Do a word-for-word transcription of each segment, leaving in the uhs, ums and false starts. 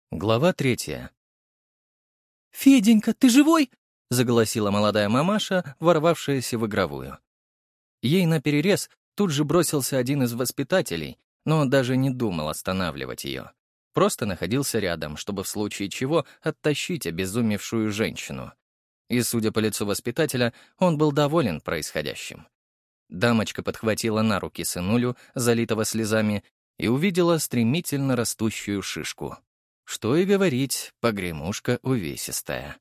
Глава третья. «Феденька, ты живой?» — заголосила молодая мамаша, ворвавшаяся в игровую. Ей наперерез тут же бросился один из воспитателей, но он даже не думал останавливать ее. Просто находился рядом, чтобы в случае чего оттащить обезумевшую женщину. И, судя по лицу воспитателя, он был доволен происходящим. Дамочка подхватила на руки сынулю, залитого слезами, и увидела стремительно растущую шишку. Что и говорить, погремушка увесистая.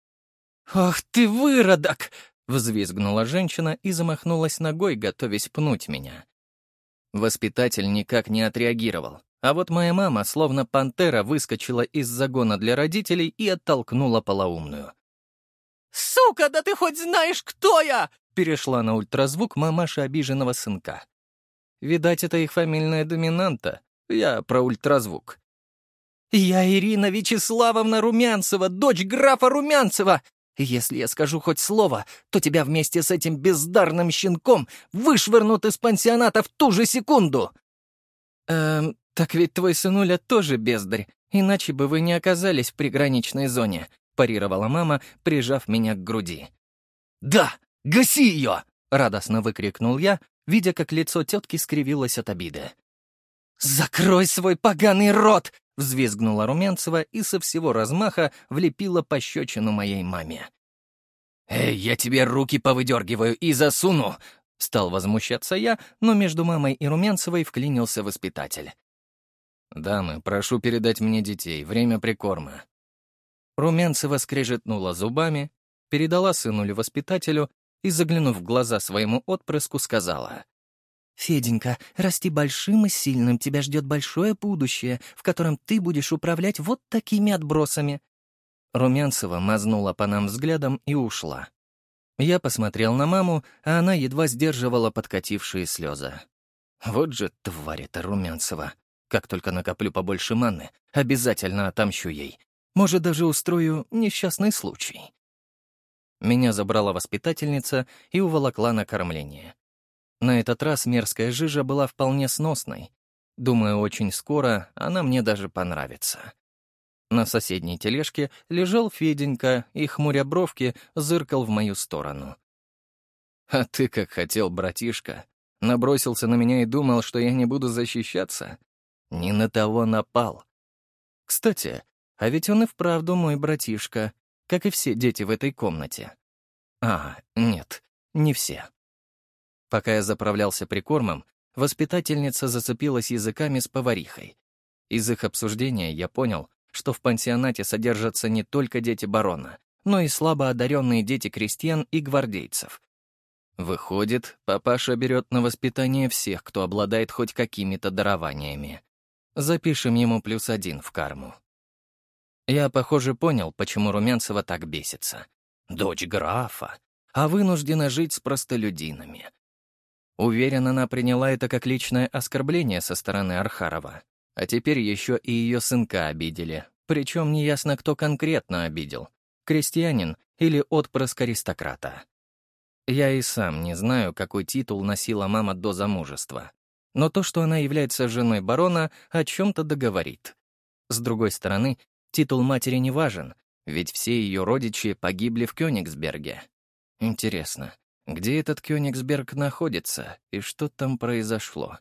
«Ах ты, выродок!» — взвизгнула женщина и замахнулась ногой, готовясь пнуть меня. Воспитатель никак не отреагировал, а вот моя мама, словно пантера, выскочила из загона для родителей и оттолкнула полоумную. «Сука, да ты хоть знаешь, кто я!» — перешла на ультразвук мамаша обиженного сынка. Видать, это их фамильная доминанта. Я про ультразвук. «Я Ирина Вячеславовна Румянцева, дочь графа Румянцева! Если я скажу хоть слово, то тебя вместе с этим бездарным щенком вышвырнут из пансионата в ту же секунду!» «Эм, так ведь твой сынуля тоже бездарь, иначе бы вы не оказались в приграничной зоне», парировала мама, прижав меня к груди. «Да, гаси ее!» — радостно выкрикнул я, видя, как лицо тетки скривилось от обиды. «Закрой свой поганый рот!» — взвизгнула Румянцева и со всего размаха влепила пощечину моей маме. «Эй, я тебе руки повыдергиваю и засуну!» — стал возмущаться я, но между мамой и Румянцевой вклинился воспитатель. «Дамы, прошу передать мне детей, время прикорма». Румянцева скрежетнула зубами, передала сынулю воспитателю и, заглянув в глаза своему отпрыску, сказала: «Феденька, расти большим и сильным, тебя ждет большое будущее, в котором ты будешь управлять вот такими отбросами». Румянцева мазнула по нам взглядом и ушла. Я посмотрел на маму, а она едва сдерживала подкатившие слезы. Вот же тварь эта Румянцева. Как только накоплю побольше маны, обязательно отомщу ей. Может, даже устрою несчастный случай. Меня забрала воспитательница и уволокла на кормление. На этот раз мерзкая жижа была вполне сносной. Думаю, очень скоро она мне даже понравится. На соседней тележке лежал Феденька и, хмуря бровки, зыркал в мою сторону. «А ты как хотел, братишка. Набросился на меня и думал, что я не буду защищаться? Не на того напал. Кстати, а ведь он и вправду мой братишка, как и все дети в этой комнате. А, нет, не все». Пока я заправлялся прикормом, воспитательница зацепилась языками с поварихой. Из их обсуждения я понял, что в пансионате содержатся не только дети барона, но и слабо одаренные дети крестьян и гвардейцев. Выходит, папаша берет на воспитание всех, кто обладает хоть какими-то дарованиями. Запишем ему плюс один в карму. Я, похоже, понял, почему Румянцева так бесится. Дочь графа, а вынуждена жить с простолюдинами. Уверен, она приняла это как личное оскорбление со стороны Архарова. А теперь еще и ее сынка обидели. Причем неясно, кто конкретно обидел. Крестьянин или отпрыск аристократа. Я и сам не знаю, какой титул носила мама до замужества. Но то, что она является женой барона, о чем-то договорит. С другой стороны, титул матери не важен, ведь все ее родичи погибли в Кёнигсберге. Интересно, где этот Кёнигсберг находится и что там произошло?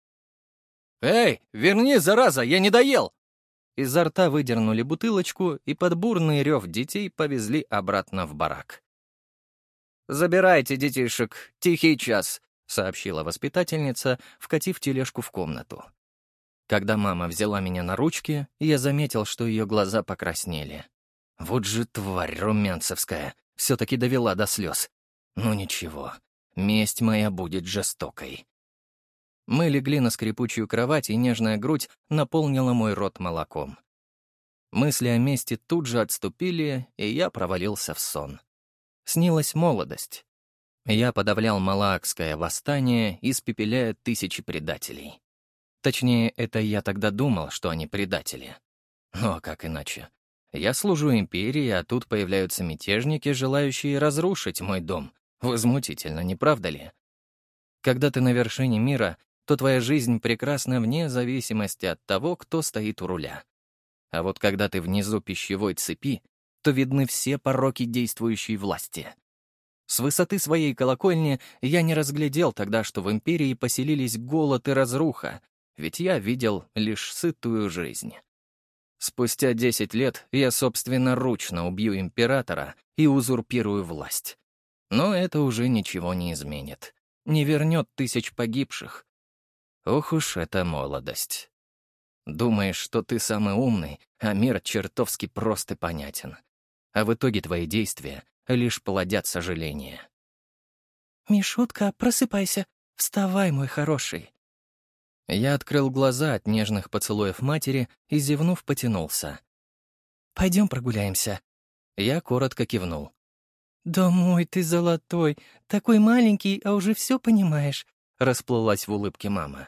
«Эй, верни, зараза, я не доел!» Изо рта выдернули бутылочку и под бурный рев детей повезли обратно в барак. «Забирайте детишек, тихий час», — сообщила воспитательница, вкатив тележку в комнату. Когда мама взяла меня на ручки, я заметил, что ее глаза покраснели. Вот же тварь румянцевская, все-таки довела до слез. Ну ничего, месть моя будет жестокой. Мы легли на скрипучую кровать, и нежная грудь наполнила мой рот молоком. Мысли о мести тут же отступили, и я провалился в сон. Снилась молодость. Я подавлял малаакское восстание, испепеляя тысячи предателей. Точнее, это я тогда думал, что они предатели. Ну а как иначе? Я служу империи, а тут появляются мятежники, желающие разрушить мой дом. Возмутительно, не правда ли? Когда ты на вершине мира, то твоя жизнь прекрасна вне зависимости от того, кто стоит у руля. А вот когда ты внизу пищевой цепи, то видны все пороки действующей власти. С высоты своей колокольни я не разглядел тогда, что в империи поселились голод и разруха, ведь я видел лишь сытую жизнь. Спустя десять лет я собственноручно убью императора и узурпирую власть. Но это уже ничего не изменит. Не вернет тысяч погибших. Ох уж эта молодость. Думаешь, что ты самый умный, а мир чертовски прост и понятен. А в итоге твои действия лишь плодят сожаление. «Мишутка, просыпайся. Вставай, мой хороший». Я открыл глаза от нежных поцелуев матери и, зевнув, потянулся. «Пойдем прогуляемся». Я коротко кивнул. «Да мой ты золотой, такой маленький, а уже все понимаешь», — расплылась в улыбке мама.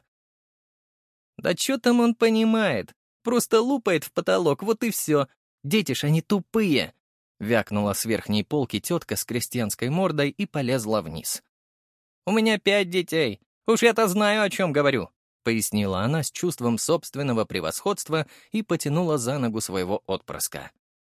«Да что там он понимает? Просто лупает в потолок, вот и все. Дети ж они тупые!» — вякнула с верхней полки тетка с крестьянской мордой и полезла вниз. «У меня пять детей. Уж я-то знаю, о чем говорю», — пояснила она с чувством собственного превосходства и потянула за ногу своего отпрыска.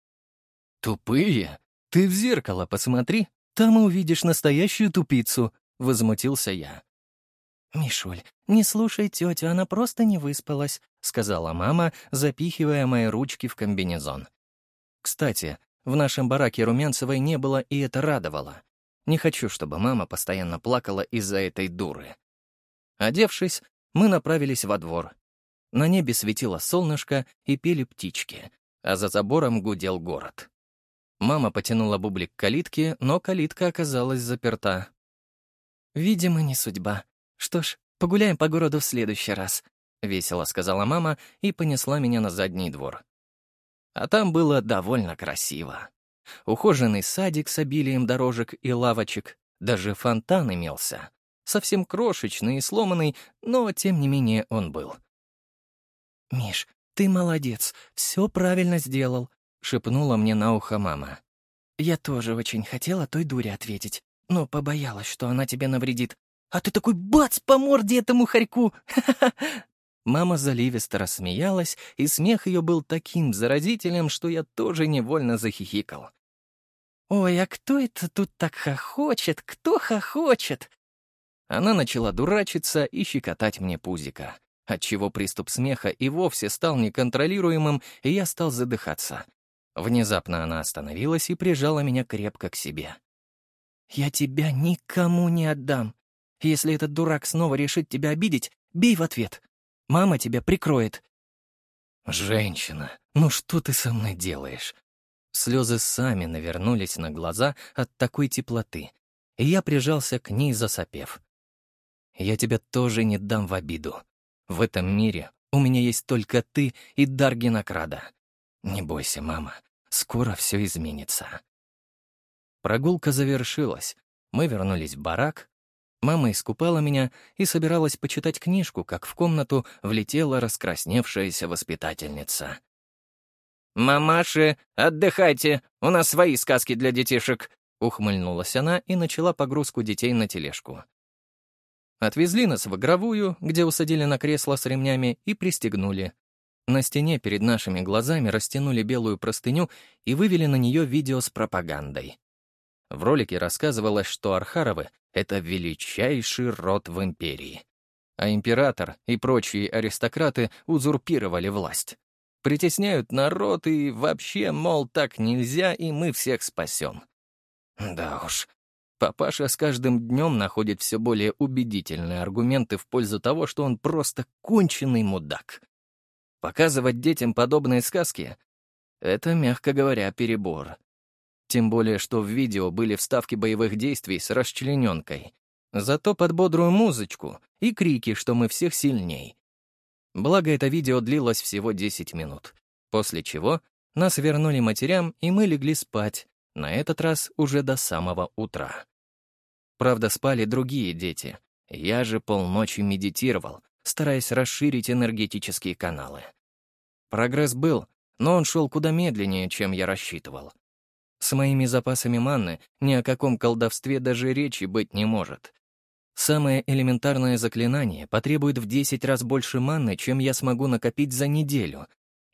«Тупые? Ты в зеркало посмотри, там и увидишь настоящую тупицу», — возмутился я. «Мишуль, не слушай тетю, она просто не выспалась», — сказала мама, запихивая мои ручки в комбинезон. Кстати, в нашем бараке Румянцевой не было, и это радовало. Не хочу, чтобы мама постоянно плакала из-за этой дуры. Одевшись, мы направились во двор. На небе светило солнышко и пели птички, а за забором гудел город. Мама потянула бублик к калитке, но калитка оказалась заперта. «Видимо, не судьба. Что ж, погуляем по городу в следующий раз», — весело сказала мама и понесла меня на задний двор. А там было довольно красиво. Ухоженный садик с обилием дорожек и лавочек, даже фонтан имелся. Совсем крошечный и сломанный, но, тем не менее, он был. «Миш, ты молодец, все правильно сделал», — шепнула мне на ухо мама. «Я тоже очень хотела той дуре ответить, но побоялась, что она тебе навредит. А ты такой бац по морде этому хорьку! Ха-ха-ха!» Мама заливисто рассмеялась, и смех ее был таким заразительным, что я тоже невольно захихикал. «Ой, а кто это тут так хохочет? Кто хохочет?» Она начала дурачиться и щекотать мне пузико, отчего приступ смеха и вовсе стал неконтролируемым, и я стал задыхаться. Внезапно она остановилась и прижала меня крепко к себе. «Я тебя никому не отдам. Если этот дурак снова решит тебя обидеть, бей в ответ. Мама тебя прикроет». «Женщина, ну что ты со мной делаешь?» Слезы сами навернулись на глаза от такой теплоты, и я прижался к ней, засопев. «Я тебя тоже не дам в обиду. В этом мире у меня есть только ты и Даргинокрада. Не бойся, мама, скоро все изменится». Прогулка завершилась. Мы вернулись в барак. Мама искупала меня и собиралась почитать книжку, как в комнату влетела раскрасневшаяся воспитательница. «Мамаши, отдыхайте, у нас свои сказки для детишек», — ухмыльнулась она и начала погрузку детей на тележку. Отвезли нас в игровую, где усадили на кресло с ремнями и пристегнули. На стене перед нашими глазами растянули белую простыню и вывели на нее видео с пропагандой. В ролике рассказывалось, что Архаровы — это величайший род в империи. А император и прочие аристократы узурпировали власть. Притесняют народ и вообще, мол, так нельзя, и мы всех спасем. Да уж, папаша с каждым днем находит все более убедительные аргументы в пользу того, что он просто конченый мудак. Показывать детям подобные сказки — это, мягко говоря, перебор. Тем более, что в видео были вставки боевых действий с расчлененкой. Зато под бодрую музычку и крики, что мы всех сильней. Благо, это видео длилось всего десять минут, после чего нас вернули матерям, и мы легли спать, на этот раз уже до самого утра. Правда, спали другие дети. Я же полночи медитировал, стараясь расширить энергетические каналы. Прогресс был, но он шел куда медленнее, чем я рассчитывал. С моими запасами манны ни о каком колдовстве даже речи быть не может. Самое элементарное заклинание потребует в десять раз больше манны, чем я смогу накопить за неделю.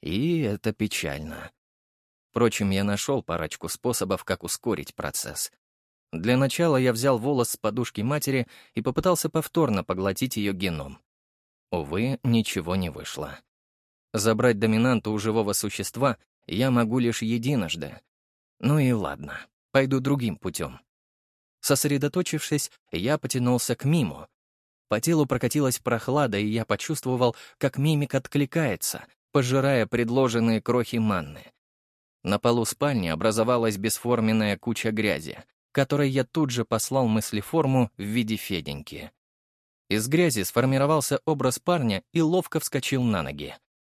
И это печально. Впрочем, я нашел парочку способов, как ускорить процесс. Для начала я взял волос с подушки матери и попытался повторно поглотить ее геном. Увы, ничего не вышло. Забрать доминанту у живого существа я могу лишь единожды. Ну и ладно, пойду другим путем. Сосредоточившись, я потянулся к миму. По телу прокатилась прохлада, и я почувствовал, как мимик откликается, пожирая предложенные крохи манны. На полу спальни образовалась бесформенная куча грязи, которой я тут же послал мыслеформу в виде Феденьки. Из грязи сформировался образ парня и ловко вскочил на ноги.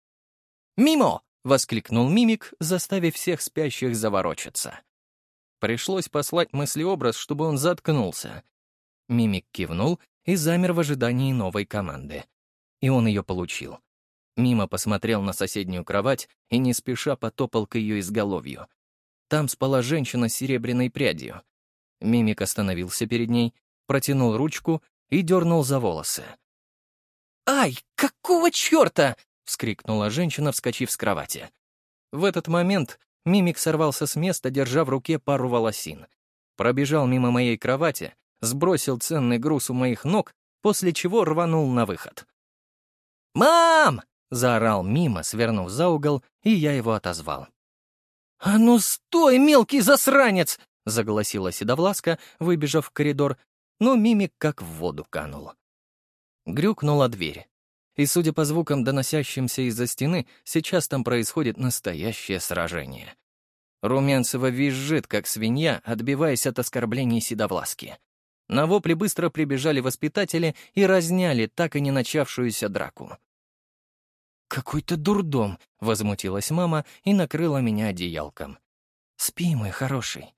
«Мимо!» — воскликнул мимик, заставив всех спящих заворочиться. Пришлось послать мыслеобраз, чтобы он заткнулся. Мимик кивнул и замер в ожидании новой команды. И он ее получил. Мимо посмотрел на соседнюю кровать и не спеша потопал к ее изголовью. Там спала женщина с серебряной прядью. Мимик остановился перед ней, протянул ручку и дернул за волосы. «Ай, какого черта!» — вскрикнула женщина, вскочив с кровати. В этот момент мимик сорвался с места, держа в руке пару волосин. Пробежал мимо моей кровати, сбросил ценный груз у моих ног, после чего рванул на выход. «Мам!» — заорал мимо, свернув за угол, и я его отозвал. «А ну стой, мелкий засранец!» — заголосила Седовласка, выбежав в коридор, но мимик как в воду канул. Грюкнула дверь. И, судя по звукам, доносящимся из-за стены, сейчас там происходит настоящее сражение. Румянцева визжит, как свинья, отбиваясь от оскорблений Седовласки. На вопли быстро прибежали воспитатели и разняли так и не начавшуюся драку. «Какой-то дурдом!» — возмутилась мама и накрыла меня одеялком. «Спи, мой хороший».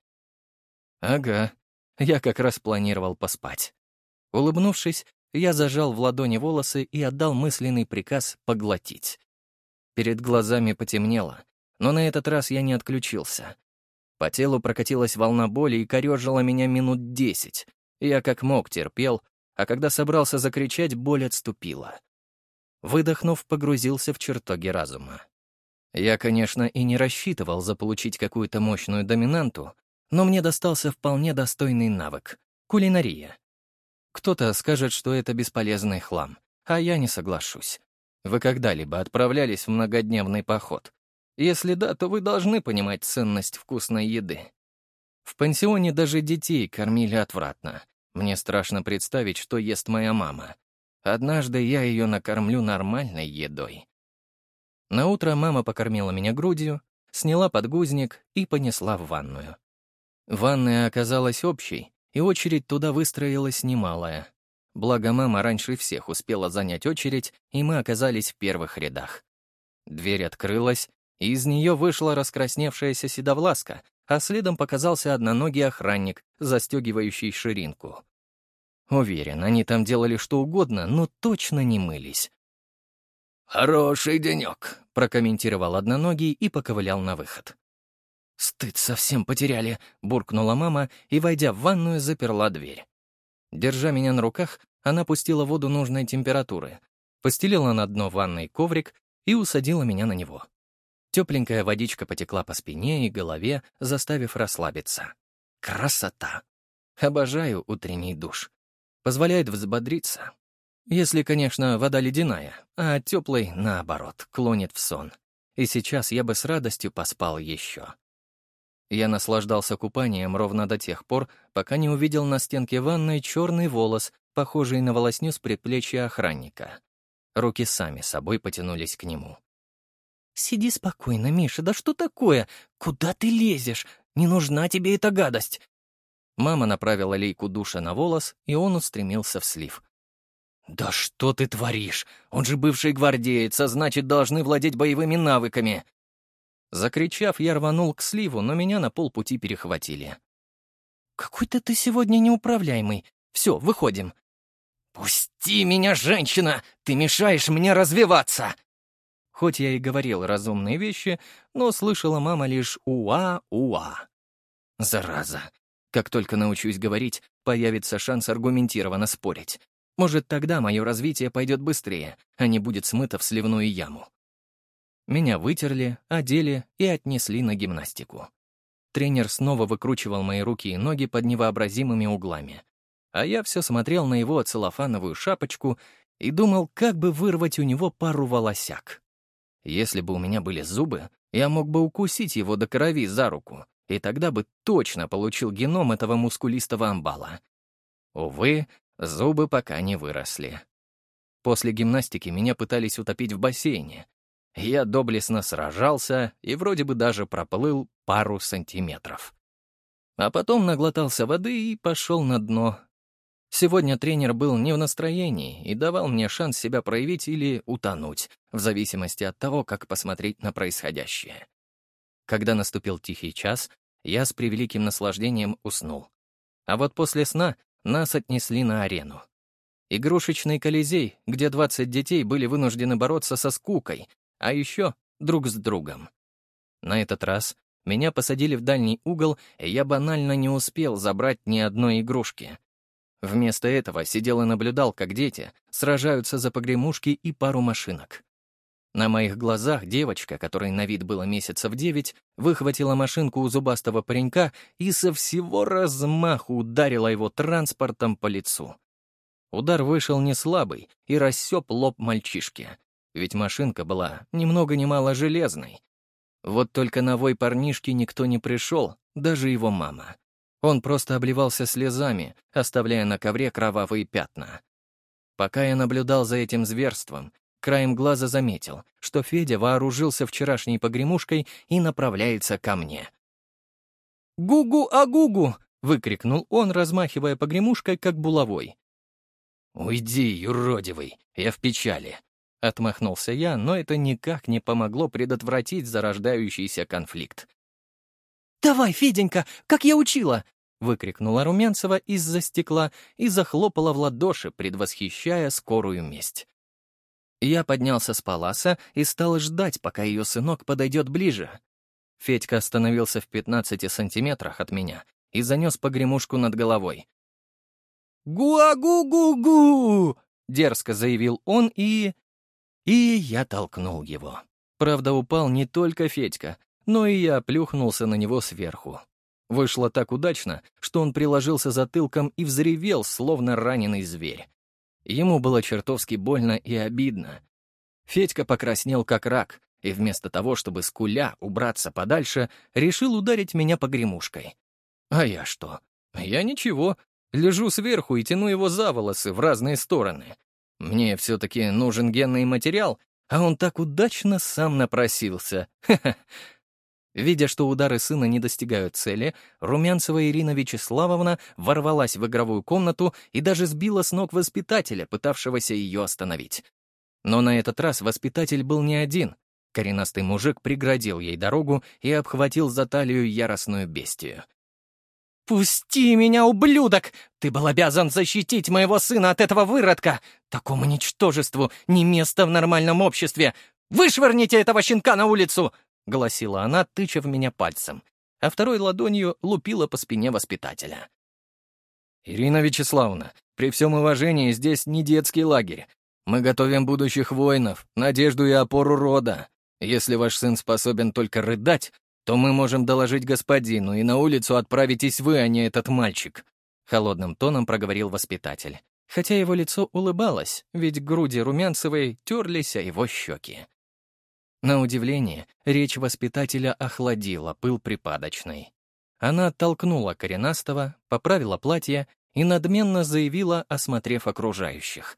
«Ага, я как раз планировал поспать». Улыбнувшись, я зажал в ладони волосы и отдал мысленный приказ поглотить. Перед глазами потемнело, но на этот раз я не отключился. По телу прокатилась волна боли и корежила меня минут десять. Я как мог терпел, а когда собрался закричать, боль отступила. Выдохнув, погрузился в чертоги разума. Я, конечно, и не рассчитывал заполучить какую-то мощную доминанту, но мне достался вполне достойный навык — кулинария. Кто-то скажет, что это бесполезный хлам, а я не соглашусь. Вы когда-либо отправлялись в многодневный поход? Если да, то вы должны понимать ценность вкусной еды. В пансионе даже детей кормили отвратно. Мне страшно представить, что ест моя мама. Однажды я ее накормлю нормальной едой. Наутро мама покормила меня грудью, сняла подгузник и понесла в ванную. Ванная оказалась общей, и очередь туда выстроилась немалая. Благо, мама раньше всех успела занять очередь, и мы оказались в первых рядах. Дверь открылась, и из нее вышла раскрасневшаяся Седовласка, а следом показался одноногий охранник, застегивающий ширинку. Уверен, они там делали что угодно, но точно не мылись. «Хороший денек», — прокомментировал одноногий и поковылял на выход. «Стыд совсем потеряли», — буркнула мама и, войдя в ванную, заперла дверь. Держа меня на руках, она пустила воду нужной температуры, постелила на дно ванной коврик и усадила меня на него. Тепленькая водичка потекла по спине и голове, заставив расслабиться. Красота! Обожаю утренний душ. Позволяет взбодриться. Если, конечно, вода ледяная, а теплый, наоборот, клонит в сон. И сейчас я бы с радостью поспал еще. Я наслаждался купанием ровно до тех пор, пока не увидел на стенке ванной черный волос, похожий на волосню с предплечья охранника. Руки сами собой потянулись к нему. «Сиди спокойно, Миша, да что такое? Куда ты лезешь? Не нужна тебе эта гадость!» Мама направила лейку душа на волос, и он устремился в слив. «Да что ты творишь? Он же бывший гвардеец, а значит, должны владеть боевыми навыками!» Закричав, я рванул к сливу, но меня на полпути перехватили. «Какой-то ты сегодня неуправляемый. Все, выходим». «Пусти меня, женщина! Ты мешаешь мне развиваться!» Хоть я и говорил разумные вещи, но слышала мама лишь «уа-уа». Зараза. Как только научусь говорить, появится шанс аргументированно спорить. Может, тогда мое развитие пойдет быстрее, а не будет смыто в сливную яму. Меня вытерли, одели и отнесли на гимнастику. Тренер снова выкручивал мои руки и ноги под невообразимыми углами. А я все смотрел на его целлофановую шапочку и думал, как бы вырвать у него пару волосяк. Если бы у меня были зубы, я мог бы укусить его до крови за руку, и тогда бы точно получил геном этого мускулистого амбала. Увы, зубы пока не выросли. После гимнастики меня пытались утопить в бассейне. Я доблестно сражался и вроде бы даже проплыл пару сантиметров. А потом наглотался воды и пошел на дно. Сегодня тренер был не в настроении и давал мне шанс себя проявить или утонуть, в зависимости от того, как посмотреть на происходящее. Когда наступил тихий час, я с превеликим наслаждением уснул. А вот после сна нас отнесли на арену. Игрушечный Колизей, где двадцать детей были вынуждены бороться со скукой, а еще друг с другом. На этот раз меня посадили в дальний угол, и я банально не успел забрать ни одной игрушки. Вместо этого сидел и наблюдал, как дети сражаются за погремушки и пару машинок. На моих глазах девочка, которой на вид было месяцев девять, выхватила машинку у зубастого паренька и со всего размаху ударила его транспортом по лицу. Удар вышел не слабый и рассек лоб мальчишки, ведь машинка была ни много ни мало железной. Вот только на вой парнишки никто не пришел, даже его мама. Он просто обливался слезами, оставляя на ковре кровавые пятна. Пока я наблюдал за этим зверством, краем глаза заметил, что Федя вооружился вчерашней погремушкой и направляется ко мне. «Гугу-агугу!» — выкрикнул он, размахивая погремушкой, как булавой. «Уйди, юродивый, я в печали!» — отмахнулся я, но это никак не помогло предотвратить зарождающийся конфликт. «Давай, Феденька, как я учила!» — выкрикнула Румянцева из-за стекла и захлопала в ладоши, предвосхищая скорую месть. Я поднялся с паласа и стал ждать, пока ее сынок подойдет ближе. Федька остановился в пятнадцати сантиметрах от меня и занес погремушку над головой. «Гуа-гу-гу-гу!» — дерзко заявил он и... И я толкнул его. Правда, упал не только Федька, но и я плюхнулся на него сверху. Вышло так удачно, что он приложился затылком и взревел, словно раненый зверь. Ему было чертовски больно и обидно. Федька покраснел как рак, и вместо того, чтобы скуля убраться подальше, решил ударить меня погремушкой. А я что? Я ничего. Лежу сверху и тяну его за волосы в разные стороны. Мне все-таки нужен генный материал, а он так удачно сам напросился. Ха-ха. Видя, что удары сына не достигают цели, Румянцева Ирина Вячеславовна ворвалась в игровую комнату и даже сбила с ног воспитателя, пытавшегося ее остановить. Но на этот раз воспитатель был не один. Коренастый мужик преградил ей дорогу и обхватил за талию яростную бестию. «Пусти меня, ублюдок! Ты был обязан защитить моего сына от этого выродка! Такому ничтожеству не место в нормальном обществе! Вышвырните этого щенка на улицу!» — гласила она, тыча в меня пальцем, а второй ладонью лупила по спине воспитателя. «Ирина Вячеславовна, при всем уважении, здесь не детский лагерь. Мы готовим будущих воинов, надежду и опору рода. Если ваш сын способен только рыдать, то мы можем доложить господину, и на улицу отправитесь вы, а не этот мальчик», — холодным тоном проговорил воспитатель, хотя его лицо улыбалось, ведь груди Румянцевой терлись о его щеки. На удивление, речь воспитателя охладила пыл припадочной. Она оттолкнула коренастого, поправила платье и надменно заявила, осмотрев окружающих.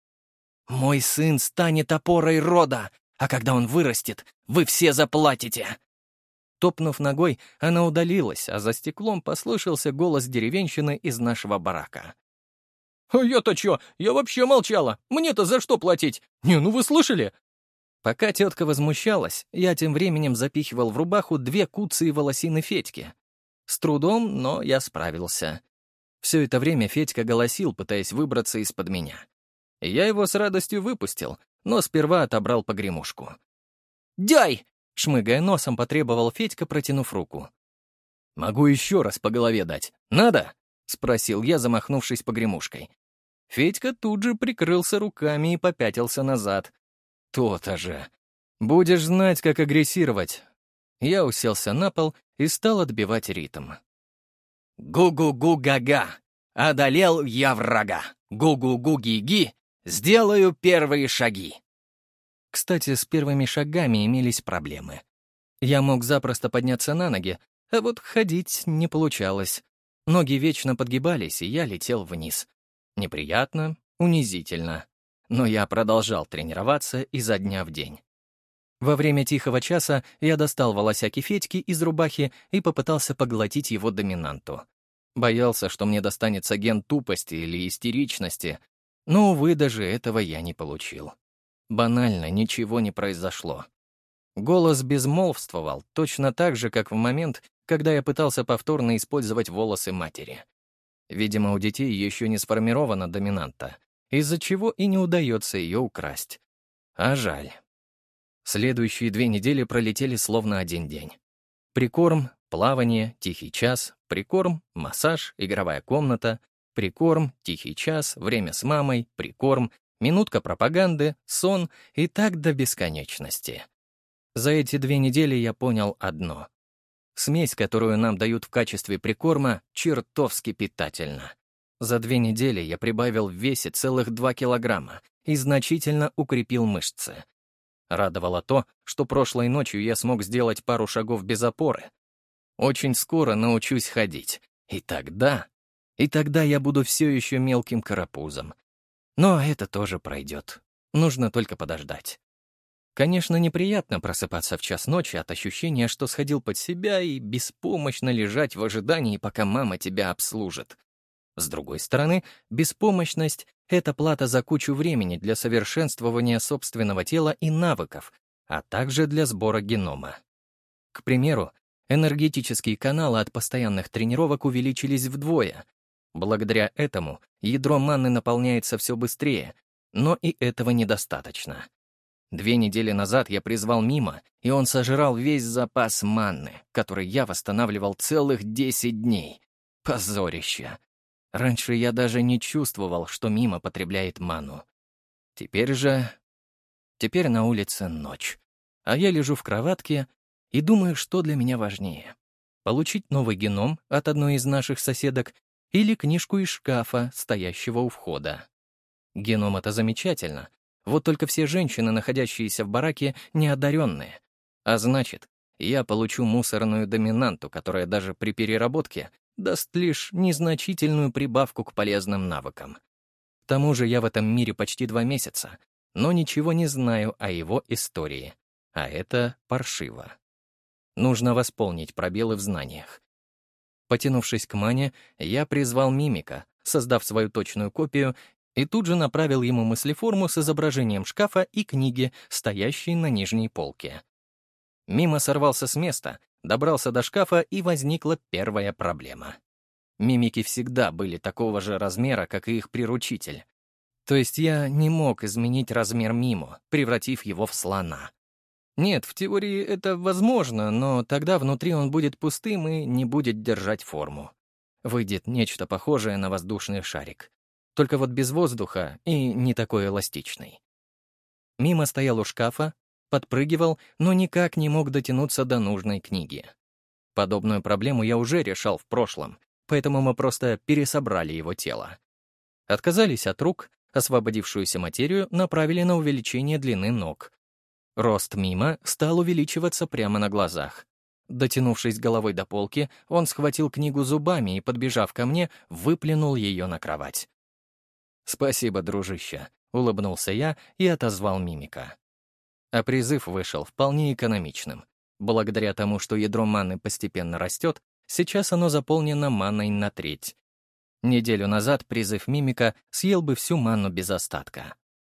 «Мой сын станет опорой рода, а когда он вырастет, вы все заплатите!» Топнув ногой, она удалилась, а за стеклом послышался голос деревенщины из нашего барака. «А я-то чё? Я вообще молчала! Мне-то за что платить? Не, ну вы слышали?» Пока тетка возмущалась, я тем временем запихивал в рубаху две куцые волосины Федьки. С трудом, но я справился. Все это время Федька голосил, пытаясь выбраться из-под меня. Я его с радостью выпустил, но сперва отобрал погремушку. «Дай!» — шмыгая носом, потребовал Федька, протянув руку. «Могу еще раз по голове дать. Надо?» — спросил я, замахнувшись погремушкой. Федька тут же прикрылся руками и попятился назад. То-то же. Будешь знать, как агрессировать. Я уселся на пол и стал отбивать ритм. Гу-гу-гу-га-га, одолел я врага. Гу-гу-гу-ги-ги, сделаю первые шаги. Кстати, с первыми шагами имелись проблемы. Я мог запросто подняться на ноги, а вот ходить не получалось. Ноги вечно подгибались, и я летел вниз. Неприятно, унизительно. Но я продолжал тренироваться изо дня в день. Во время тихого часа я достал волосяки Федьки из рубахи и попытался поглотить его доминанту. Боялся, что мне достанется ген тупости или истеричности, но, увы, даже этого я не получил. Банально ничего не произошло. Голос безмолвствовал точно так же, как в момент, когда я пытался повторно использовать волосы матери. Видимо, у детей еще не сформирована доминанта, из-за чего и не удается ее украсть. А жаль. Следующие две недели пролетели словно один день. Прикорм, плавание, тихий час, прикорм, массаж, игровая комната, прикорм, тихий час, время с мамой, прикорм, минутка пропаганды, сон и так до бесконечности. За эти две недели я понял одно. Смесь, которую нам дают в качестве прикорма, чертовски питательна. За две недели я прибавил в весе целых два килограмма и значительно укрепил мышцы. Радовало то, что прошлой ночью я смог сделать пару шагов без опоры. Очень скоро научусь ходить. И тогда... И тогда я буду все еще мелким карапузом. Но это тоже пройдет. Нужно только подождать. Конечно, неприятно просыпаться в час ночи от ощущения, что сходил под себя и беспомощно лежать в ожидании, пока мама тебя обслужит. С другой стороны, беспомощность — это плата за кучу времени для совершенствования собственного тела и навыков, а также для сбора генома. К примеру, энергетические каналы от постоянных тренировок увеличились вдвое. Благодаря этому ядро маны наполняется все быстрее, но и этого недостаточно. Две недели назад я призвал Мимо, и он сожрал весь запас манны, который я восстанавливал целых десять дней. Позорище. Раньше я даже не чувствовал, что Мимо потребляет ману. Теперь же... Теперь на улице ночь. А я лежу в кроватке и думаю, что для меня важнее. Получить новый геном от одной из наших соседок или книжку из шкафа, стоящего у входа. Геном — это замечательно. Вот только все женщины, находящиеся в бараке, неодаренные. А значит, я получу мусорную доминанту, которая даже при переработке даст лишь незначительную прибавку к полезным навыкам. К тому же я в этом мире почти два месяца, но ничего не знаю о его истории. А это паршиво. Нужно восполнить пробелы в знаниях. Потянувшись к мане, я призвал мимика, создав свою точную копию, и тут же направил ему мыслеформу с изображением шкафа и книги, стоящей на нижней полке. Мимо сорвался с места, добрался до шкафа, и возникла первая проблема. Мимики всегда были такого же размера, как и их приручитель. То есть я не мог изменить размер Мимо, превратив его в слона. Нет, в теории это возможно, но тогда внутри он будет пустым и не будет держать форму. Выйдет нечто похожее на воздушный шарик. Только вот без воздуха и не такой эластичный. Мимо стоял у шкафа, подпрыгивал, но никак не мог дотянуться до нужной книги. Подобную проблему я уже решал в прошлом, поэтому мы просто пересобрали его тело. Отказались от рук, освободившуюся материю направили на увеличение длины ног. Рост Мимо стал увеличиваться прямо на глазах. Дотянувшись головой до полки, он схватил книгу зубами и, подбежав ко мне, выплюнул ее на кровать. «Спасибо, дружище», — улыбнулся я и отозвал мимика. А призыв вышел вполне экономичным. Благодаря тому, что ядро маны постепенно растет, сейчас оно заполнено маной на треть. Неделю назад призыв мимика съел бы всю ману без остатка.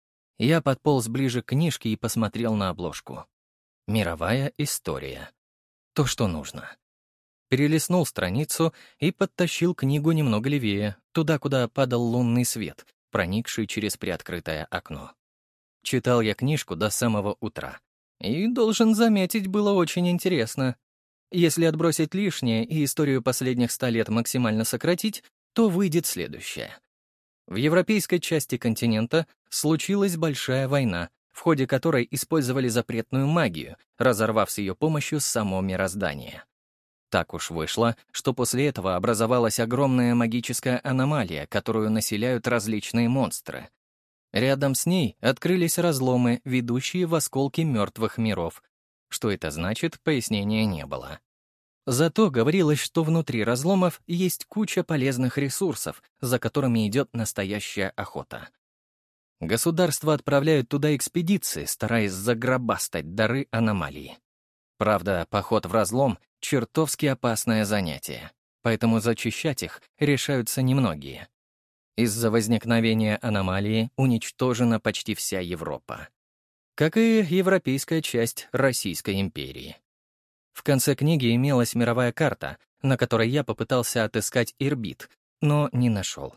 Я подполз ближе к книжке и посмотрел на обложку. Мировая история. То, что нужно. Перелистнул страницу и подтащил книгу немного левее, туда, куда падал лунный свет, проникший через приоткрытое окно. Читал я книжку до самого утра. И, должен заметить, было очень интересно. Если отбросить лишнее и историю последних ста лет максимально сократить, то выйдет следующее. В европейской части континента случилась большая война, в ходе которой использовали запретную магию, разорвав с ее помощью само мироздание. Так уж вышло, что после этого образовалась огромная магическая аномалия, которую населяют различные монстры. Рядом с ней открылись разломы, ведущие в осколки мертвых миров. Что это значит, пояснения не было. Зато говорилось, что внутри разломов есть куча полезных ресурсов, за которыми идет настоящая охота. Государства отправляют туда экспедиции, стараясь загробастать дары аномалии. Правда, поход в разлом — чертовски опасное занятие, поэтому зачищать их решаются немногие. Из-за возникновения аномалии уничтожена почти вся Европа. Как и европейская часть Российской империи. В конце книги имелась мировая карта, на которой я попытался отыскать Ирбит, но не нашел.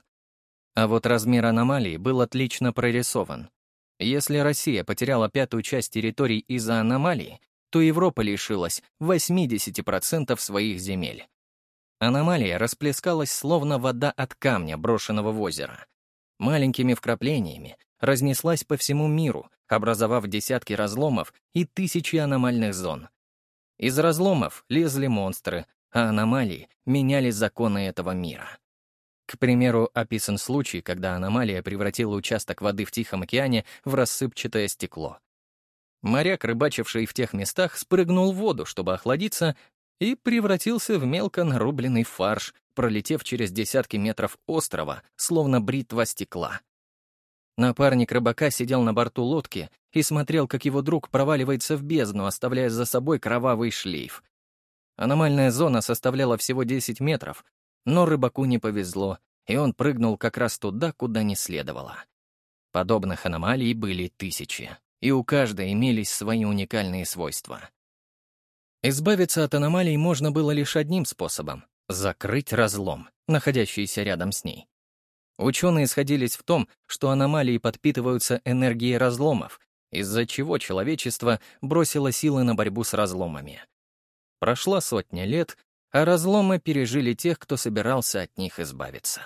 А вот размер аномалии был отлично прорисован. Если Россия потеряла пятую часть территорий из-за аномалии, то Европа лишилась восемьдесят процентов своих земель. Аномалия расплескалась словно вода от камня, брошенного в озеро. Маленькими вкраплениями разнеслась по всему миру, образовав десятки разломов и тысячи аномальных зон. Из разломов лезли монстры, а аномалии меняли законы этого мира. К примеру, описан случай, когда аномалия превратила участок воды в Тихом океане в рассыпчатое стекло. Моряк, рыбачивший в тех местах, спрыгнул в воду, чтобы охладиться, и превратился в мелко нарубленный фарш, пролетев через десятки метров острова, словно бритва стекла. Напарник рыбака сидел на борту лодки и смотрел, как его друг проваливается в бездну, оставляя за собой кровавый шлейф. Аномальная зона составляла всего десять метров, но рыбаку не повезло, и он прыгнул как раз туда, куда не следовало. Подобных аномалий были тысячи, и у каждой имелись свои уникальные свойства. Избавиться от аномалий можно было лишь одним способом — закрыть разлом, находящийся рядом с ней. Ученые сходились в том, что аномалии подпитываются энергией разломов, из-за чего человечество бросило силы на борьбу с разломами. Прошла сотня лет, а разломы пережили тех, кто собирался от них избавиться.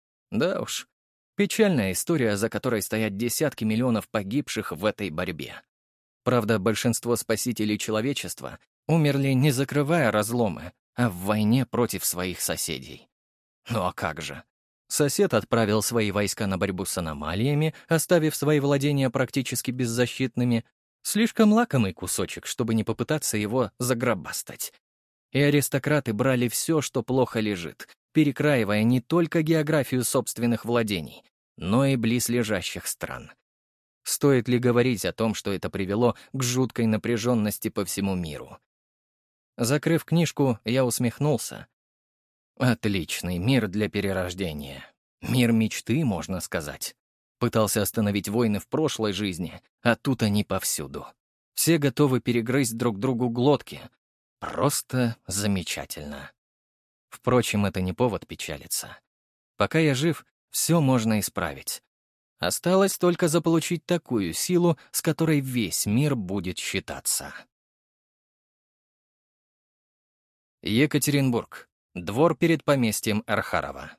Да уж, печальная история, за которой стоят десятки миллионов погибших в этой борьбе. Правда, большинство спасителей человечества умерли, не закрывая разломы, а в войне против своих соседей. Ну а как же? Сосед отправил свои войска на борьбу с аномалиями, оставив свои владения практически беззащитными. Слишком лакомый кусочек, чтобы не попытаться его загробастать. И аристократы брали все, что плохо лежит, перекраивая не только географию собственных владений, но и близлежащих стран. Стоит ли говорить о том, что это привело к жуткой напряженности по всему миру? Закрыв книжку, я усмехнулся. Отличный мир для перерождения. Мир мечты, можно сказать. Пытался остановить войны в прошлой жизни, а тут они повсюду. Все готовы перегрызть друг другу глотки. Просто замечательно. Впрочем, это не повод печалиться. Пока я жив, все можно исправить. Осталось только заполучить такую силу, с которой весь мир будет считаться. Екатеринбург. Двор перед поместьем Архарова.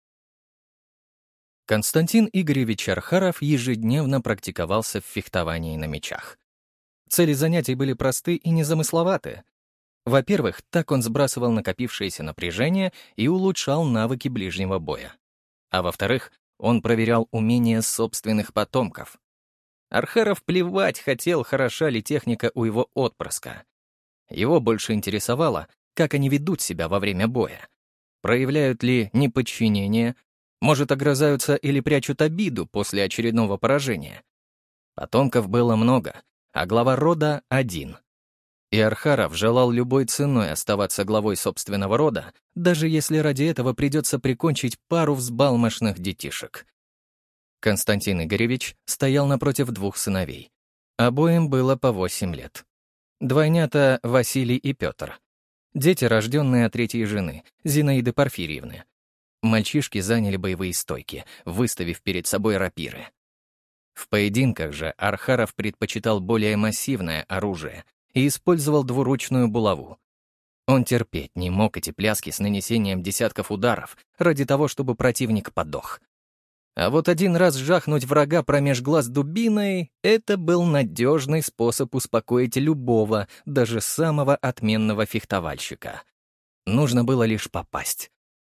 Константин Игоревич Архаров ежедневно практиковался в фехтовании на мечах. Цели занятий были просты и незамысловаты. Во-первых, так он сбрасывал накопившееся напряжение и улучшал навыки ближнего боя. А во-вторых, он проверял умения собственных потомков. Архаров плевать хотел, хороша ли техника у его отпрыска. Его больше интересовало, как они ведут себя во время боя. Проявляют ли неподчинение, может, огрызаются или прячут обиду после очередного поражения. Потомков было много, а глава рода — один. И Архаров желал любой ценой оставаться главой собственного рода, даже если ради этого придется прикончить пару взбалмошных детишек. Константин Игоревич стоял напротив двух сыновей. Обоим было по восемь лет. Двойнята Василий и Петр. Дети, рожденные от третьей жены, Зинаиды Порфирьевны. Мальчишки заняли боевые стойки, выставив перед собой рапиры. В поединках же Архаров предпочитал более массивное оружие и использовал двуручную булаву. Он терпеть не мог эти пляски с нанесением десятков ударов ради того, чтобы противник подох. А вот один раз жахнуть врага промеж глаз дубиной — это был надежный способ успокоить любого, даже самого отменного фехтовальщика. Нужно было лишь попасть.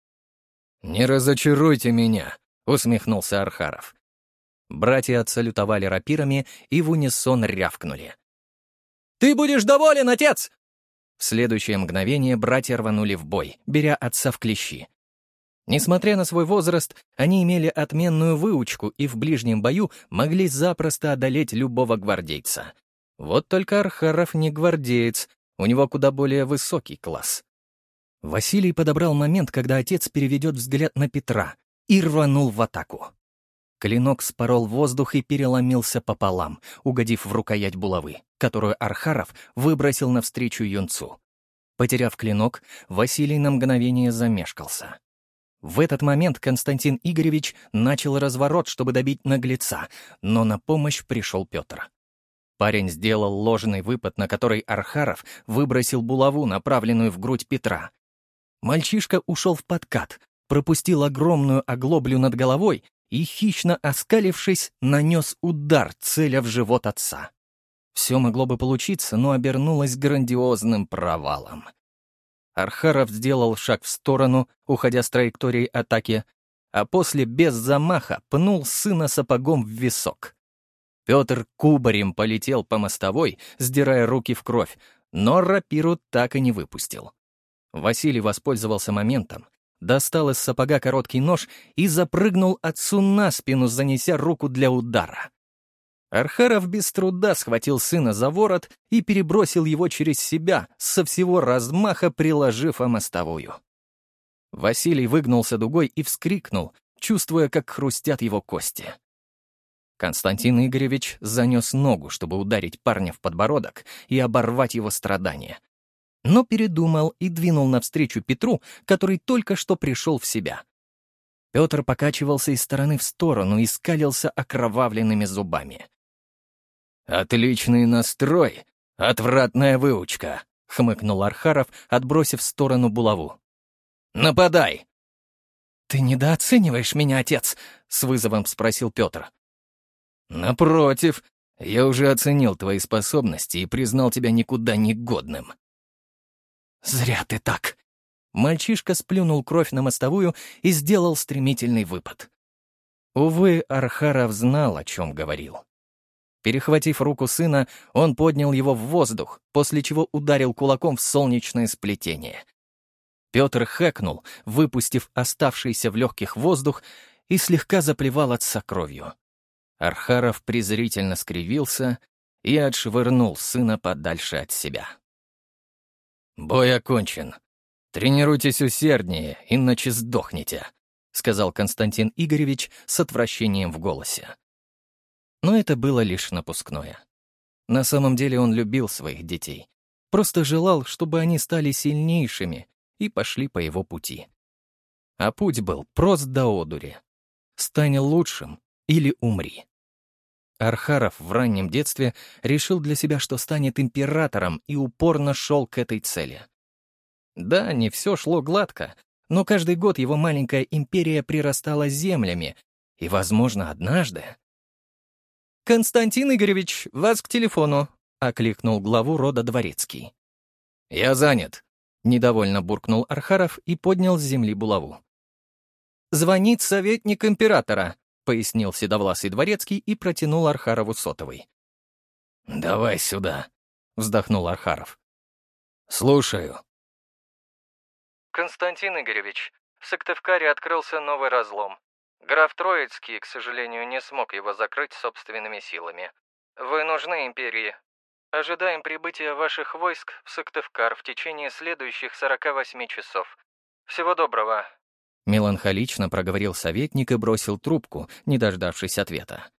«Не разочаруйте меня», — усмехнулся Архаров. Братья отсалютовали рапирами и в унисон рявкнули. «Ты будешь доволен, отец!» В следующее мгновение братья рванули в бой, беря отца в клещи. Несмотря на свой возраст, они имели отменную выучку и в ближнем бою могли запросто одолеть любого гвардейца. Вот только Архаров не гвардеец, у него куда более высокий класс. Василий подобрал момент, когда отец переведет взгляд на Петра, и рванул в атаку. Клинок спорол воздух и переломился пополам, угодив в рукоять булавы, которую Архаров выбросил навстречу юнцу. Потеряв клинок, Василий на мгновение замешкался. В этот момент Константин Игоревич начал разворот, чтобы добить наглеца, но на помощь пришел Петр. Парень сделал ложный выпад, на который Архаров выбросил булаву, направленную в грудь Петра. Мальчишка ушел в подкат, пропустил огромную оглоблю над головой и, хищно оскалившись, нанес удар, целя в живот отца. Все могло бы получиться, но обернулось грандиозным провалом. Архаров сделал шаг в сторону, уходя с траектории атаки, а после без замаха пнул сына сапогом в висок. Петр кубарем полетел по мостовой, сдирая руки в кровь, но рапиру так и не выпустил. Василий воспользовался моментом, достал из сапога короткий нож и запрыгнул отцу на спину, занеся руку для удара. Архаров без труда схватил сына за ворот и перебросил его через себя, со всего размаха приложив о мостовую. Василий выгнулся дугой и вскрикнул, чувствуя, как хрустят его кости. Константин Игоревич занес ногу, чтобы ударить парня в подбородок и оборвать его страдания. Но передумал и двинул навстречу Петру, который только что пришел в себя. Петр покачивался из стороны в сторону и скалился окровавленными зубами. «Отличный настрой, отвратная выучка», — хмыкнул Архаров, отбросив в сторону булаву. «Нападай!» «Ты недооцениваешь меня, отец?» — с вызовом спросил Петр. «Напротив, я уже оценил твои способности и признал тебя никуда не годным». «Зря ты так!» Мальчишка сплюнул кровь на мостовую и сделал стремительный выпад. Увы, Архаров знал, о чем говорил. Перехватив руку сына, он поднял его в воздух, после чего ударил кулаком в солнечное сплетение. Петр хэкнул, выпустив оставшийся в легких воздух, и слегка заплевал отца кровью. Архаров презрительно скривился и отшвырнул сына подальше от себя. «Бой окончен. Тренируйтесь усерднее, иначе сдохнете», — сказал Константин Игоревич с отвращением в голосе. Но это было лишь напускное. На самом деле он любил своих детей, просто желал, чтобы они стали сильнейшими и пошли по его пути. А путь был прост до одури. Стань лучшим или умри. Архаров в раннем детстве решил для себя, что станет императором, и упорно шел к этой цели. Да, не все шло гладко, но каждый год его маленькая империя прирастала землями, и, возможно, однажды... «Константин Игоревич, вас к телефону», — окликнул главу рода Дворецкий. «Я занят», — недовольно буркнул Архаров и поднял с земли булаву. «Звонит советник императора», — пояснил седовласый Дворецкий и протянул Архарову сотовый. «Давай сюда», — вздохнул Архаров. «Слушаю». «Константин Игоревич, в Сыктывкаре открылся новый разлом. Граф Троицкий, к сожалению, не смог его закрыть собственными силами. Вы нужны империи. Ожидаем прибытия ваших войск в Сыктывкар в течение следующих сорока восьми часов. Всего доброго». Меланхолично проговорил советник и бросил трубку, не дождавшись ответа.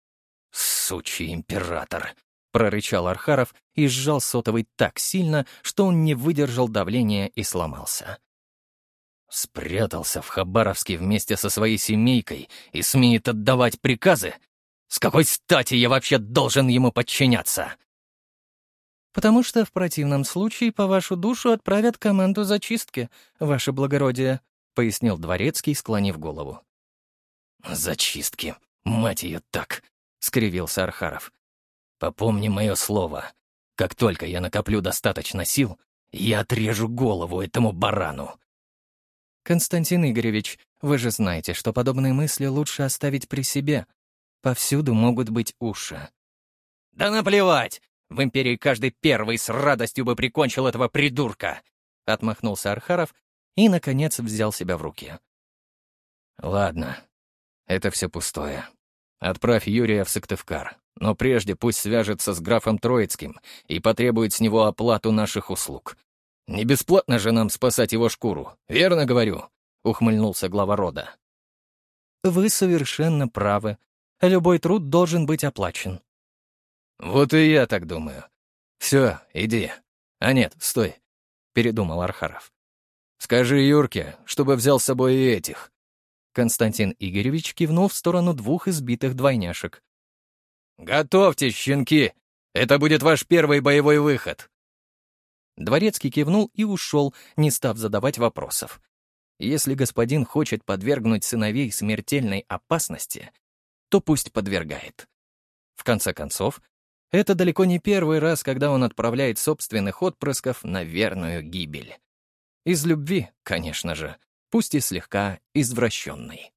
«Сучий император!» — прорычал Архаров и сжал сотовый так сильно, что он не выдержал давления и сломался. Спрятался в Хабаровске вместе со своей семейкой и смеет отдавать приказы? С какой стати я вообще должен ему подчиняться? «Потому что в противном случае по вашу душу отправят команду зачистки, ваше благородие», — пояснил Дворецкий, склонив голову. «Зачистки, мать ее так!» — скривился Архаров. «Попомни мое слово. Как только я накоплю достаточно сил, я отрежу голову этому барану». «Константин Игоревич, вы же знаете, что подобные мысли лучше оставить при себе. Повсюду могут быть уши». «Да наплевать! В империи каждый первый с радостью бы прикончил этого придурка!» — отмахнулся Архаров и, наконец, взял себя в руки. «Ладно, это все пустое. Отправь Юрия в Сыктывкар, но прежде пусть свяжется с графом Троицким и потребует с него оплату наших услуг. Не бесплатно же нам спасать его шкуру, верно говорю?» — ухмыльнулся глава рода. «Вы совершенно правы. Любой труд должен быть оплачен». «Вот и я так думаю. Все, иди. А нет, стой», — передумал Архаров. «Скажи Юрке, чтобы взял с собой и этих». Константин Игоревич кивнул в сторону двух избитых двойняшек. «Готовьтесь, щенки! Это будет ваш первый боевой выход!» Дворецкий кивнул и ушел, не став задавать вопросов. Если господин хочет подвергнуть сыновей смертельной опасности, то пусть подвергает. В конце концов, это далеко не первый раз, когда он отправляет собственных отпрысков на верную гибель. Из любви, конечно же, пусть и слегка извращенной.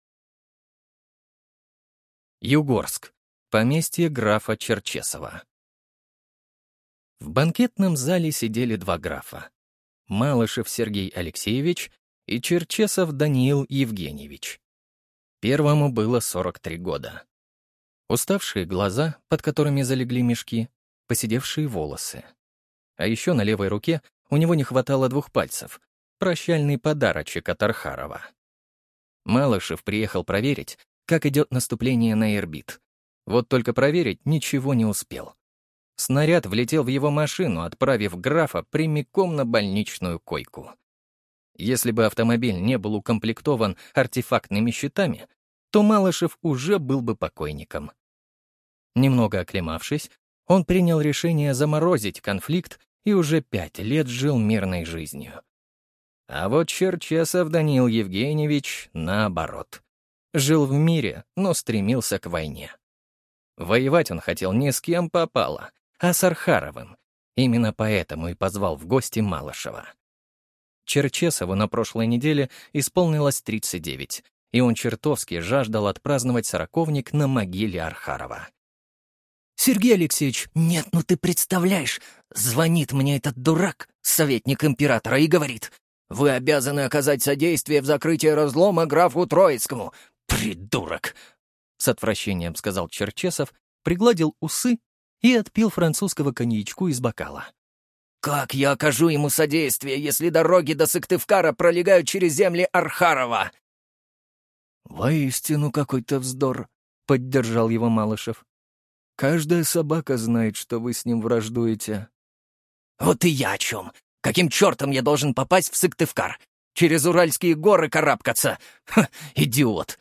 Югорск. Поместье графа Черчесова. В банкетном зале сидели два графа. Малышев Сергей Алексеевич и Черчесов Даниил Евгеньевич. Первому было сорок три года. Уставшие глаза, под которыми залегли мешки, поседевшие волосы. А еще на левой руке у него не хватало двух пальцев. Прощальный подарочек от Архарова. Малышев приехал проверить, как идет наступление на Ирбит. Вот только проверить ничего не успел. Снаряд влетел в его машину, отправив графа прямиком на больничную койку. Если бы автомобиль не был укомплектован артефактными щитами, то Малышев уже был бы покойником. Немного оклемавшись, он принял решение заморозить конфликт и уже пять лет жил мирной жизнью. А вот Черчесов Даниил Евгеньевич, наоборот. Жил в мире, но стремился к войне. Воевать он хотел не с кем попало, а с Архаровым. Именно поэтому и позвал в гости Малышева. Черчесову на прошлой неделе исполнилось тридцать девять, и он чертовски жаждал отпраздновать сороковник на могиле Архарова. «Сергей Алексеевич, нет, ну ты представляешь, звонит мне этот дурак, советник императора, и говорит: вы обязаны оказать содействие в закрытии разлома графу Троицкому. Придурок!» С отвращением сказал Черчесов, пригладил усы и отпил французского коньячку из бокала. «Как я окажу ему содействие, если дороги до Сыктывкара пролегают через земли Архарова?» «Воистину какой-то вздор», — поддержал его Малышев. «Каждая собака знает, что вы с ним враждуете». «Вот и я о чем. Каким чертом я должен попасть в Сыктывкар? Через Уральские горы карабкаться? Ха, идиот!»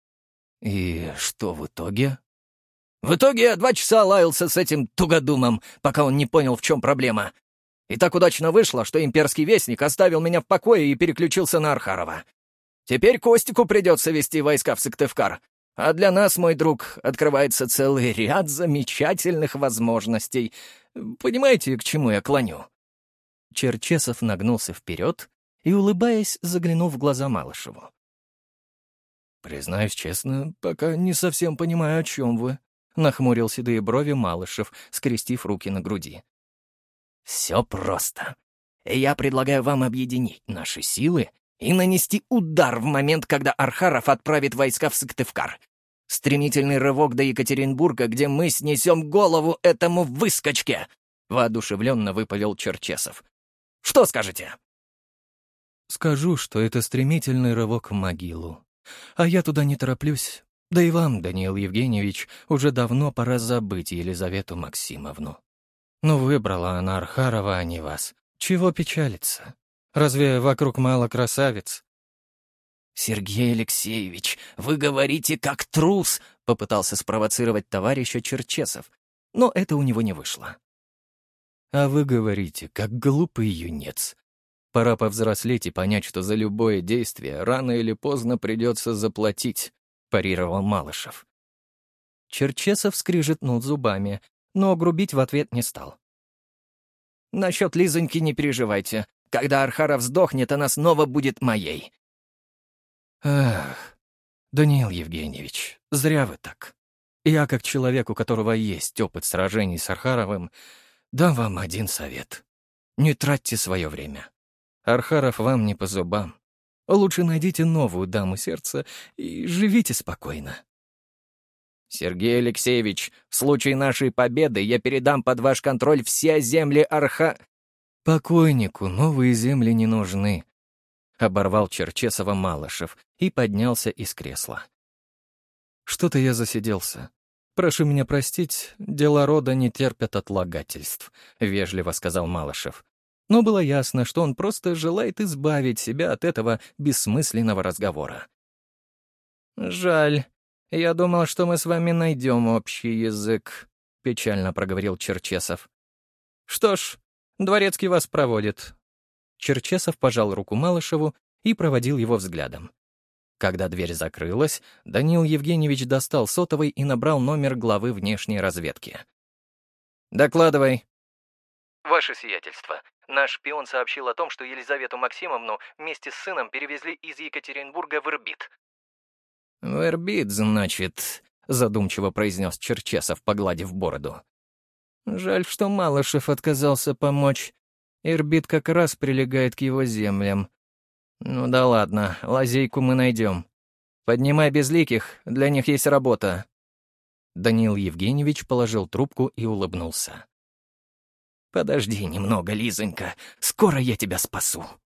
«И что в итоге?» «В итоге я два часа лаялся с этим тугодумом, пока он не понял, в чем проблема. И так удачно вышло, что имперский вестник оставил меня в покое и переключился на Архарова. Теперь Костику придется вести войска в Сыктывкар, а для нас, мой друг, открывается целый ряд замечательных возможностей. Понимаете, к чему я клоню?» Черчесов нагнулся вперед и, улыбаясь, заглянул в глаза Малышеву. «Признаюсь честно, пока не совсем понимаю, о чем вы», — нахмурил седые брови Малышев, скрестив руки на груди. «Все просто. Я предлагаю вам объединить наши силы и нанести удар в момент, когда Архаров отправит войска в Сыктывкар. Стремительный рывок до Екатеринбурга, где мы снесем голову этому выскочке!» — воодушевленно выпалил Черчесов. «Что скажете?» «Скажу, что это стремительный рывок в могилу. А я туда не тороплюсь. Да и вам, Даниил Евгеньевич, уже давно пора забыть Елизавету Максимовну. Но выбрала она Архарова, а не вас. Чего печалиться? Разве вокруг мало красавиц?» «Сергей Алексеевич, вы говорите как трус!» — попытался спровоцировать товарища Черчесов, но это у него не вышло. «А вы говорите, как глупый юнец. Пора повзрослеть и понять, что за любое действие рано или поздно придется заплатить. парировал Малышев. Черчесов скрижетнул зубами, но грубить в ответ не стал. «Насчет Лизоньки не переживайте. Когда Архаров сдохнет, она снова будет моей». Ах, Даниил Евгеньевич, зря вы так. Я, как человек, у которого есть опыт сражений с Архаровым, дам вам один совет. Не тратьте свое время. Архаров вам не по зубам. Лучше найдите новую даму сердца и живите спокойно. «Сергей Алексеевич, в случае нашей победы я передам под ваш контроль все земли Арха...» «Покойнику новые земли не нужны», — оборвал Черчесова Малышев и поднялся из кресла. «Что-то я засиделся. Прошу меня простить, дела рода не терпят отлагательств», — вежливо сказал Малышев. Но было ясно, что он просто желает избавить себя от этого бессмысленного разговора. «Жаль. Я думал, что мы с вами найдем общий язык», — печально проговорил Черчесов. «Что ж, дворецкий вас проводит». Черчесов пожал руку Малышеву и проводил его взглядом. Когда дверь закрылась, Даниил Евгеньевич достал сотовый и набрал номер главы внешней разведки. «Докладывай». «Ваше сиятельство, наш шпион сообщил о том, что Елизавету Максимовну вместе с сыном перевезли из Екатеринбурга в Ирбит». «В Ирбит, значит», — задумчиво произнес Черчесов, погладив бороду. «Жаль, что Малышев отказался помочь. Ирбит как раз прилегает к его землям. Ну да ладно, лазейку мы найдем. Поднимай безликих, для них есть работа». Даниил Евгеньевич положил трубку и улыбнулся. «Подожди немного, Лизонька, скоро я тебя спасу».